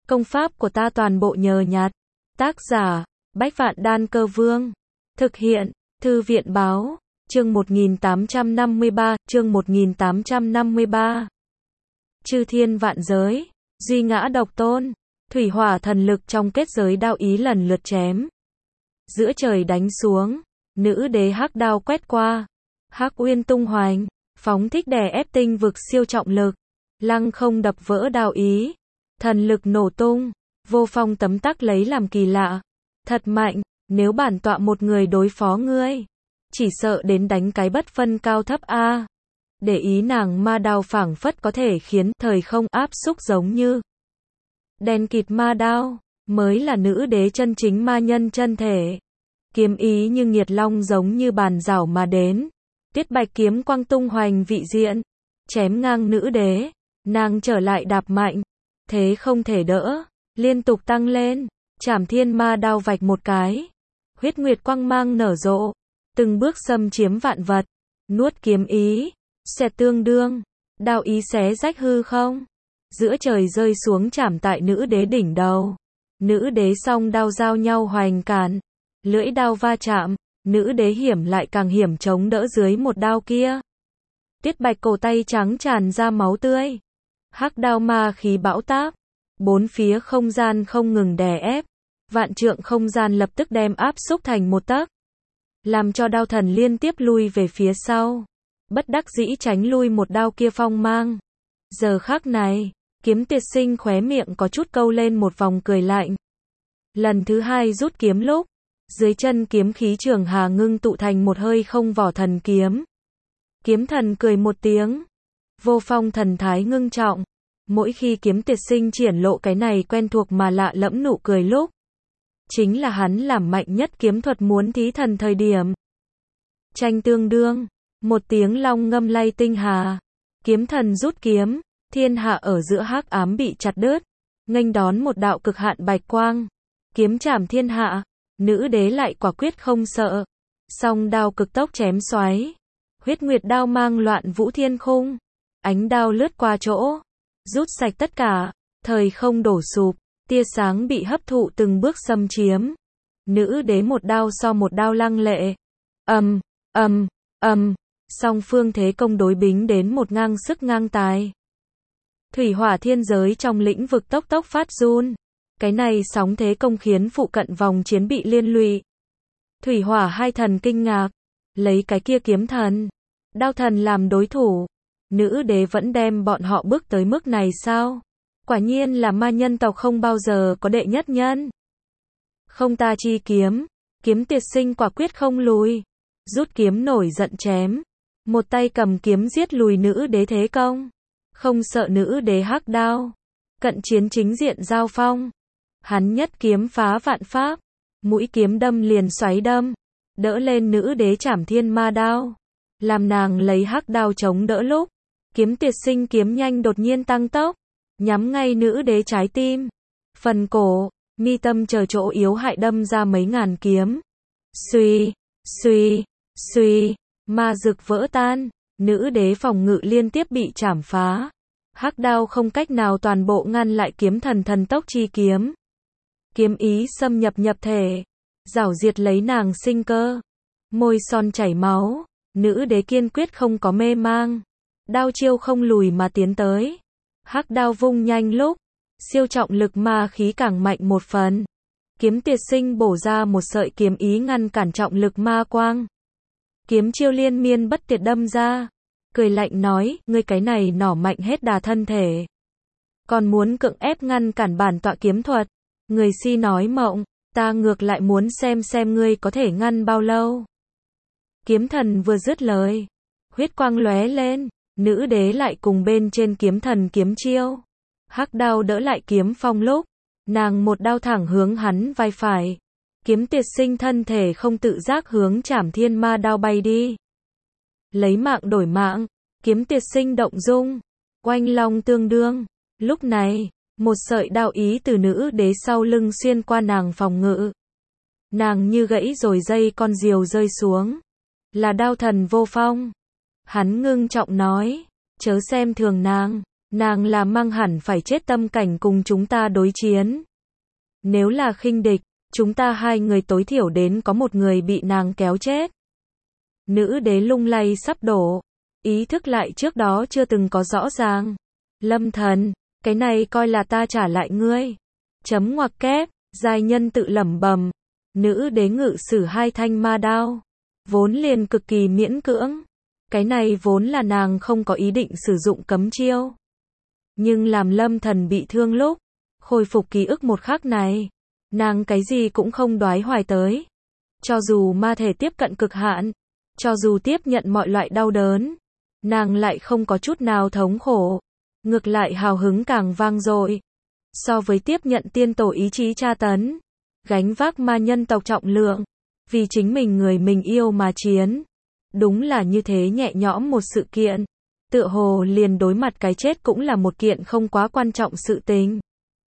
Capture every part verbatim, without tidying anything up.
Công pháp của ta toàn bộ nhờ nhặt. Tác giả, Bách Vạn Đan Cơ Vương. Thực hiện, Thư viện Báo. Chương một nghìn tám trăm năm mươi ba, chương một nghìn tám trăm năm mươi ba. Chư thiên vạn giới, duy ngã độc tôn, thủy hỏa thần lực trong kết giới đao ý lần lượt chém. Giữa trời đánh xuống, nữ đế hắc đao quét qua, hắc uyên tung hoành, phóng thích đè ép tinh vực siêu trọng lực, lăng không đập vỡ đao ý, thần lực nổ tung, vô phong tấm tắc lấy làm kỳ lạ. Thật mạnh, nếu bản tọa một người đối phó ngươi, chỉ sợ đến đánh cái bất phân cao thấp a. Để ý nàng ma đao phảng phất có thể khiến thời không áp xúc giống như đèn kịt ma đao, mới là nữ đế chân chính ma nhân chân thể. Kiếm ý như nghiệt long giống như bàn rảo mà đến. Tiết bạch kiếm quang tung hoành vị diện, chém ngang nữ đế, nàng trở lại đạp mạnh, thế không thể đỡ, liên tục tăng lên, chảm thiên ma đao vạch một cái, huyết nguyệt quang mang nở rộ, từng bước xâm chiếm vạn vật, nuốt kiếm ý, xẹt tương đương, đao ý xé rách hư không, giữa trời rơi xuống chảm tại nữ đế đỉnh đầu, nữ đế song đao giao nhau hoành cản, lưỡi đao va chạm, nữ đế hiểm lại càng hiểm chống đỡ dưới một đao kia. Tiết bạch cổ tay trắng tràn ra máu tươi, hắc đao ma khí bão táp, bốn phía không gian không ngừng đè ép, vạn trượng không gian lập tức đem áp xúc thành một tấc, làm cho đao thần liên tiếp lui về phía sau, bất đắc dĩ tránh lui một đao kia phong mang. Giờ khắc này, kiếm tiệt sinh khóe miệng có chút câu lên một vòng cười lạnh. Lần thứ hai rút kiếm lúc, dưới chân kiếm khí trường hà ngưng tụ thành một hơi không vỏ thần kiếm. Kiếm thần cười một tiếng, vô phong thần thái ngưng trọng. Mỗi khi kiếm tiệt sinh triển lộ cái này quen thuộc mà lạ lẫm nụ cười lúc, chính là hắn làm mạnh nhất kiếm thuật muốn thí thần thời điểm. Tranh tương đương, một tiếng long ngâm lay tinh hà, kiếm thần rút kiếm, thiên hạ ở giữa hắc ám bị chặt đứt, nghênh đón một đạo cực hạn bạch quang, kiếm chảm thiên hạ, nữ đế lại quả quyết không sợ, song đao cực tốc chém xoáy, huyết nguyệt đao mang loạn vũ thiên khung, ánh đao lướt qua chỗ, rút sạch tất cả, thời không đổ sụp, tia sáng bị hấp thụ từng bước xâm chiếm. Nữ đế một đao so một đao lăng lệ. Ầm, ầm, ầm, song phương thế công đối bính đến một ngang sức ngang tài. Thủy hỏa thiên giới trong lĩnh vực tốc tốc phát run. Cái này sóng thế công khiến phụ cận vòng chiến bị liên lụy. Thủy hỏa hai thần kinh ngạc, lấy cái kia kiếm thần, đao thần làm đối thủ. Nữ đế vẫn đem bọn họ bước tới mức này sao? Quả nhiên là ma nhân tộc không bao giờ có đệ nhất nhân. Không ta chi kiếm, kiếm tiệt sinh quả quyết không lùi. Rút kiếm nổi giận chém. Một tay cầm kiếm giết lùi nữ đế thế công. Không sợ nữ đế hắc đao. Cận chiến chính diện giao phong. Hắn nhất kiếm phá vạn pháp. Mũi kiếm đâm liền xoáy đâm. Đỡ lên nữ đế chảm thiên ma đao. Làm nàng lấy hắc đao chống đỡ lúc. Kiếm tiệt sinh kiếm nhanh đột nhiên tăng tốc. Nhắm ngay nữ đế trái tim. Phần cổ, mi tâm chờ chỗ yếu hại đâm ra mấy ngàn kiếm. Xuy, xuy, xuy, ma dực vỡ tan. Nữ đế phòng ngự liên tiếp bị chảm phá. Hắc đao không cách nào toàn bộ ngăn lại kiếm thần thần tốc chi kiếm. Kiếm ý xâm nhập nhập thể. Giảo diệt lấy nàng sinh cơ. Môi son chảy máu. Nữ đế kiên quyết không có mê mang. Đao chiêu không lùi mà tiến tới. Hắc đao vung nhanh lúc, siêu trọng lực ma khí càng mạnh một phần. Kiếm tiệt sinh bổ ra một sợi kiếm ý ngăn cản trọng lực ma quang. Kiếm chiêu liên miên bất tuyệt đâm ra. Cười lạnh nói, ngươi cái này nỏ mạnh hết đà thân thể. Còn muốn cưỡng ép ngăn cản bản tọa kiếm thuật. Người si nói mộng, ta ngược lại muốn xem xem ngươi có thể ngăn bao lâu. Kiếm thần vừa dứt lời, huyết quang lóe lên. Nữ đế lại cùng bên trên kiếm thần kiếm chiêu. Hắc đao đỡ lại kiếm phong lúc, nàng một đao thẳng hướng hắn vai phải. Kiếm tiệt sinh thân thể không tự giác hướng chảm thiên ma đao bay đi. Lấy mạng đổi mạng, kiếm tiệt sinh động dung, oanh long tương đương. Lúc này, một sợi đao ý từ nữ đế sau lưng xuyên qua nàng phòng ngự. Nàng như gãy rồi dây con diều rơi xuống. Là đao thần vô phong. Hắn ngưng trọng nói, chớ xem thường nàng, Nàng là mang hẳn phải chết tâm cảnh cùng chúng ta đối chiến. Nếu là khinh địch, chúng ta hai người tối thiểu đến có một người bị nàng kéo chết. Nữ đế lung lay sắp đổ, ý thức lại trước đó chưa từng có rõ ràng. Lâm thần, cái này coi là ta trả lại ngươi. Chấm ngoặc kép, giai nhân tự lẩm bẩm. Nữ đế ngự sử hai thanh ma đao, vốn liền cực kỳ miễn cưỡng. Cái này vốn là nàng không có ý định sử dụng cấm chiêu. Nhưng làm Lâm thần bị thương lúc, khôi phục ký ức một khắc này, nàng cái gì cũng không đoái hoài tới. Cho dù ma thể tiếp cận cực hạn, cho dù tiếp nhận mọi loại đau đớn, nàng lại không có chút nào thống khổ. Ngược lại hào hứng càng vang dội. So với tiếp nhận tiên tổ ý chí tra tấn, gánh vác ma nhân tộc trọng lượng, vì chính mình người mình yêu mà chiến. Đúng là như thế nhẹ nhõm một sự kiện. Tựa hồ liền đối mặt cái chết cũng là một kiện không quá quan trọng sự tình.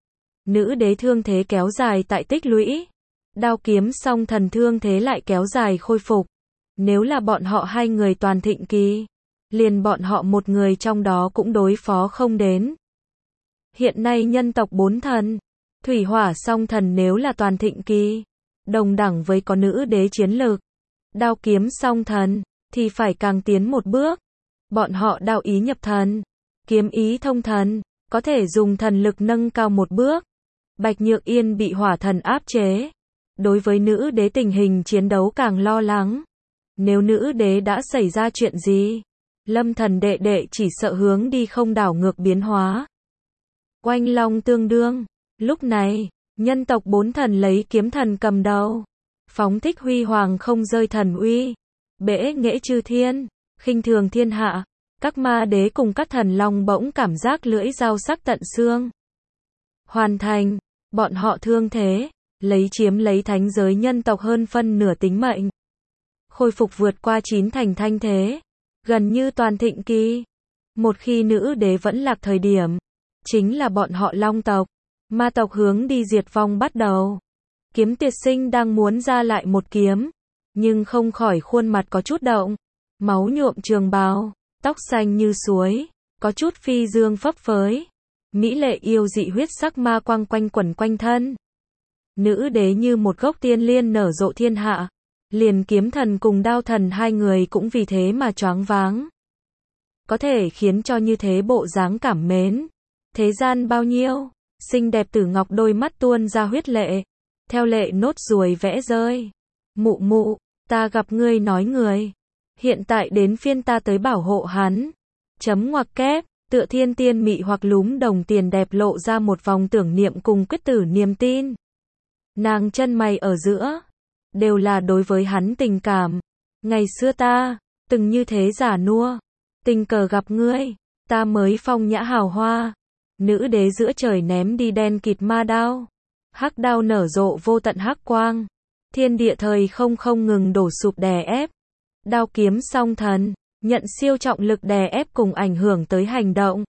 Nữ đế thương thế kéo dài tại tích lũy. Đao kiếm song thần thương thế lại kéo dài khôi phục. Nếu là bọn họ hai người toàn thịnh kỳ, liền bọn họ một người trong đó cũng đối phó không đến. Hiện nay nhân tộc bốn thần, thủy hỏa song thần nếu là toàn thịnh kỳ, đồng đẳng với có nữ đế chiến lược. Đao kiếm song thần, thì phải càng tiến một bước. Bọn họ đao ý nhập thần, kiếm ý thông thần, có thể dùng thần lực nâng cao một bước. Bạch Nhược Yên bị hỏa thần áp chế. Đối với nữ đế tình hình chiến đấu càng lo lắng. Nếu nữ đế đã xảy ra chuyện gì, Lâm thần đệ đệ chỉ sợ hướng đi không đảo ngược biến hóa. Oanh long tương đương. Lúc này, nhân tộc bốn thần lấy kiếm thần cầm đầu, phóng thích huy hoàng không rơi thần uy, bẽ nghệ chư thiên, khinh thường thiên hạ. Các ma đế cùng các thần long bỗng cảm giác lưỡi dao sắc tận xương. Hoàn thành, bọn họ thương thế, lấy chiếm lấy thánh giới nhân tộc hơn phân nửa tính mệnh. Khôi phục vượt qua chín thành thanh thế, gần như toàn thịnh kỳ. Một khi nữ đế vẫn lạc thời điểm, chính là bọn họ long tộc, ma tộc hướng đi diệt vong bắt đầu. Kiếm Tiệt Sinh đang muốn ra lại một kiếm, nhưng không khỏi khuôn mặt có chút động, máu nhuộm trường bào, tóc xanh như suối, có chút phi dương phấp phới. Mỹ lệ yêu dị huyết sắc ma quang quanh quẩn quanh thân. Nữ đế như một gốc tiên liên nở rộ thiên hạ. Liền kiếm thần cùng đao thần hai người cũng vì thế mà choáng váng. Có thể khiến cho như thế bộ dáng cảm mến. Thế gian bao nhiêu, xinh đẹp tử ngọc đôi mắt tuôn ra huyết lệ. Theo lệ nốt ruồi vẽ rơi. Mụ mụ, ta gặp ngươi nói người. Hiện tại đến phiên ta tới bảo hộ hắn. Chấm ngoặc kép, tựa thiên tiên mị hoặc lúm đồng tiền đẹp lộ ra một vòng tưởng niệm cùng quyết tử niềm tin. Nàng chân mày ở giữa, đều là đối với hắn tình cảm. Ngày xưa ta, từng như thế giả nua, tình cờ gặp ngươi, ta mới phong nhã hào hoa. Nữ đế giữa trời ném đi đen kịt ma đao. Hắc đao nở rộ vô tận hắc quang. Thiên địa thời không không ngừng đổ sụp đè ép. Đao kiếm song thần, nhận siêu trọng lực đè ép cùng ảnh hưởng tới hành động.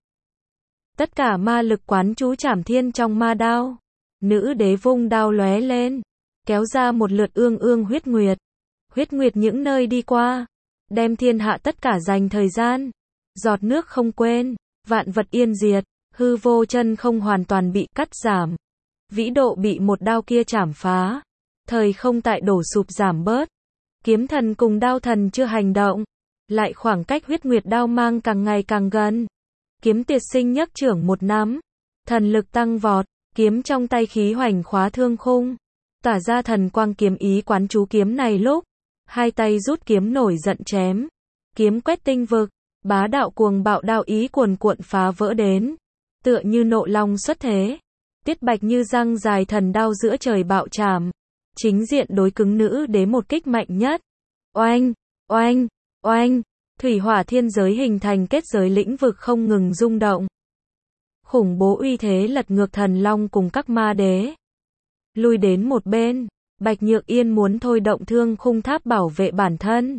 Tất cả ma lực quán chú trảm thiên trong ma đao. Nữ đế vung đao lóe lên, kéo ra một lượt ương ương huyết nguyệt. Huyết nguyệt những nơi đi qua, đem thiên hạ tất cả dành thời gian. Giọt nước không quên, vạn vật yên diệt, hư vô chân không hoàn toàn bị cắt giảm. Vĩ độ bị một đao kia chảm phá. Thời không tại đổ sụp giảm bớt. Kiếm thần cùng đao thần chưa hành động. Lại khoảng cách huyết nguyệt đao mang càng ngày càng gần. Kiếm Tiệt Sinh nhấc trưởng một nắm. Thần lực tăng vọt, kiếm trong tay khí hoành khóa thương khung. Tỏa ra thần quang kiếm ý quán chú kiếm này lúc. Hai tay rút kiếm nổi giận chém. Kiếm quét tinh vực, bá đạo cuồng bạo đao ý cuồn cuộn phá vỡ đến. Tựa như nộ long xuất thế. Tiết bạch như răng dài thần đao giữa trời bạo chạm. Chính diện đối cứng nữ đế một kích mạnh nhất. Oanh, oanh, oanh. Thủy hỏa thiên giới hình thành kết giới lĩnh vực không ngừng rung động. Khủng bố uy thế lật ngược thần long cùng các ma đế. Lui đến một bên, Bạch Nhược Yên muốn thôi động thương khung tháp bảo vệ bản thân.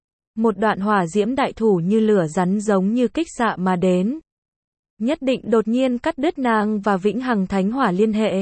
Một đoạn hỏa diễm đại thủ như lửa rắn giống như kích xạ mà đến. Nhất định đột nhiên cắt đứt nàng và vĩnh hằng thánh hỏa liên hệ.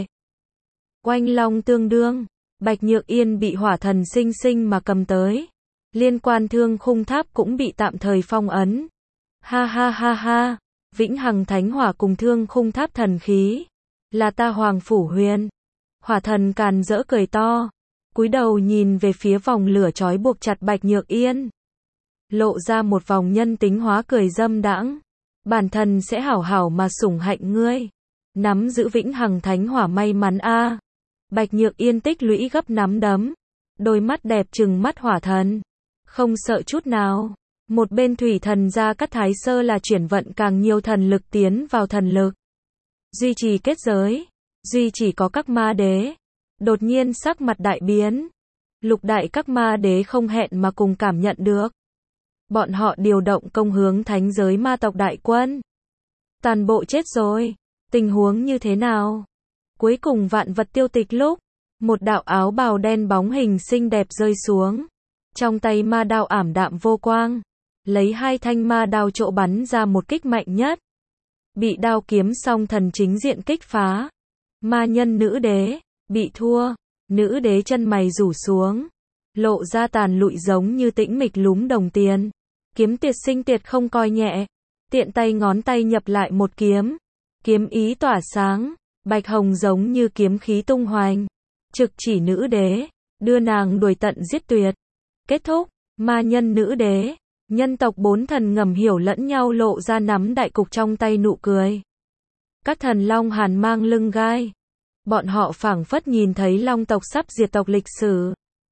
Oanh long tương đương, Bạch Nhược Yên bị hỏa thần sinh sinh mà cầm tới. Liên quan thương khung tháp cũng bị tạm thời phong ấn. Ha ha ha ha, Vĩnh Hằng Thánh Hỏa cùng Thương Khung Tháp thần khí, là ta Hoàng Phủ Huyền. Hỏa thần càn rỡ cười to, cúi đầu nhìn về phía vòng lửa trói buộc chặt Bạch Nhược Yên. Lộ ra một vòng nhân tính hóa cười dâm đãng. Bản thân sẽ hảo hảo mà sủng hạnh ngươi. Nắm giữ Vĩnh Hằng Thánh Hỏa may mắn a. Bạch Nhược Yên tích lũy gấp nắm đấm. Đôi mắt đẹp trừng mắt hỏa thần. Không sợ chút nào. Một bên thủy thần gia Cát Thái Sơ là chuyển vận càng nhiều thần lực tiến vào thần lực. Duy trì kết giới. Duy chỉ có các ma đế. Đột nhiên sắc mặt đại biến. Lục đại các ma đế không hẹn mà cùng cảm nhận được. Bọn họ điều động công hướng thánh giới ma tộc đại quân. Toàn bộ chết rồi. Tình huống như thế nào? Cuối cùng vạn vật tiêu tịch lúc. Một đạo áo bào đen bóng hình xinh đẹp rơi xuống. Trong tay ma đao ảm đạm vô quang. Lấy hai thanh ma đao trộ bắn ra một kích mạnh nhất. Bị đao kiếm song thần chính diện kích phá. Ma nhân nữ đế. Bị thua. Nữ đế chân mày rủ xuống. Lộ ra tàn lụi giống như tĩnh mịch lúm đồng tiền. Kiếm tiệt sinh tiệt không coi nhẹ. Tiện tay ngón tay nhập lại một kiếm. Kiếm ý tỏa sáng. Bạch hồng giống như kiếm khí tung hoành. Trực chỉ nữ đế. Đưa nàng đuổi tận giết tuyệt. Kết thúc. Ma nhân nữ đế. Nhân tộc bốn thần ngầm hiểu lẫn nhau lộ ra nắm đại cục trong tay nụ cười. Các thần long hàn mang lưng gai. Bọn họ phảng phất nhìn thấy long tộc sắp diệt tộc lịch sử.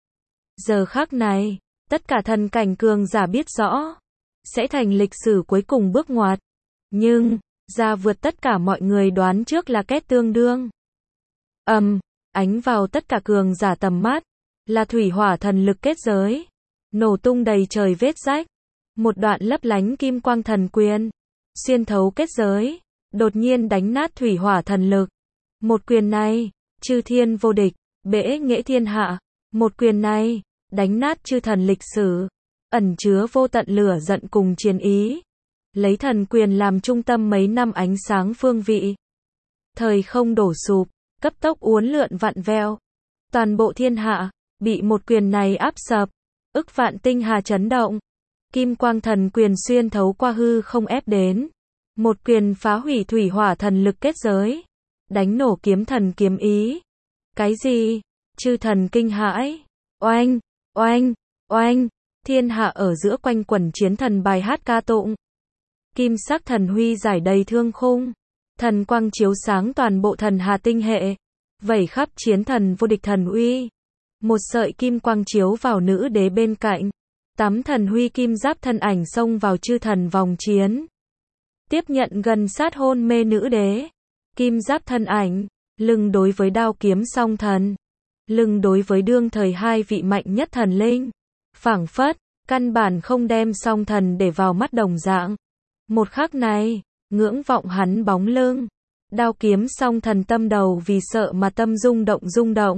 Giờ khắc này, tất cả thần cảnh cường giả biết rõ, sẽ thành lịch sử cuối cùng bước ngoặt. Nhưng, ra vượt tất cả mọi người đoán trước là kết tương đương. Ầm, um, ánh vào tất cả cường giả tầm mắt, là thủy hỏa thần lực kết giới. Nổ tung đầy trời vết rách. Một đoạn lấp lánh kim quang thần quyền. Xuyên thấu kết giới. Đột nhiên đánh nát thủy hỏa thần lực. Một quyền này, chư thiên vô địch, bẽ nghệ thiên hạ. Một quyền này, đánh nát chư thần lịch sử. Ẩn chứa vô tận lửa giận cùng chiến ý. Lấy thần quyền làm trung tâm mấy năm ánh sáng phương vị. Thời không đổ sụp, cấp tốc uốn lượn vặn vẹo. Toàn bộ thiên hạ, bị một quyền này áp sập. Ức vạn tinh hà chấn động. Kim quang thần quyền xuyên thấu qua hư không ép đến. Một quyền phá hủy thủy hỏa thần lực kết giới. Đánh nổ kiếm thần kiếm ý. Cái gì? Chư thần kinh hãi. Oanh, oanh, oanh. Thiên hạ ở giữa quanh quẩn chiến thần bài hát ca tụng. Kim sắc thần huy giải đầy thương khung. Thần quang chiếu sáng toàn bộ thần hà tinh hệ. Vẩy khắp chiến thần vô địch thần uy. Một sợi kim quang chiếu vào nữ đế bên cạnh. Tám thần huy kim giáp thân ảnh xông vào chư thần vòng chiến. Tiếp nhận gần sát hôn mê nữ đế. Kim giáp thân ảnh, lưng đối với đao kiếm song thần. Lưng đối với đương thời hai vị mạnh nhất thần linh. Phảng phất, căn bản không đem song thần để vào mắt đồng dạng. Một khắc này, ngưỡng vọng hắn bóng lưng. Đao kiếm song thần tâm đầu vì sợ mà tâm rung động rung động.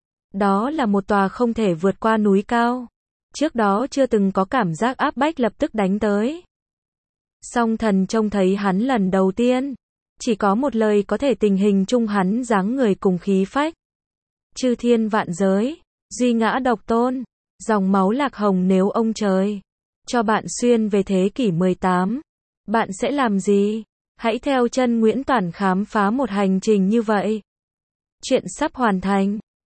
Đó là một tòa không thể vượt qua núi cao. Trước đó chưa từng có cảm giác áp bách lập tức đánh tới. Song thần trông thấy hắn lần đầu tiên. Chỉ có một lời có thể tình hình chung hắn dáng người cùng khí phách. Chư thiên vạn giới, duy ngã độc tôn, dòng máu lạc hồng nếu ông trời cho bạn xuyên về thế kỷ mười tám, bạn sẽ làm gì? Hãy theo chân Nguyễn Toản khám phá một hành trình như vậy. Chuyện sắp hoàn thành.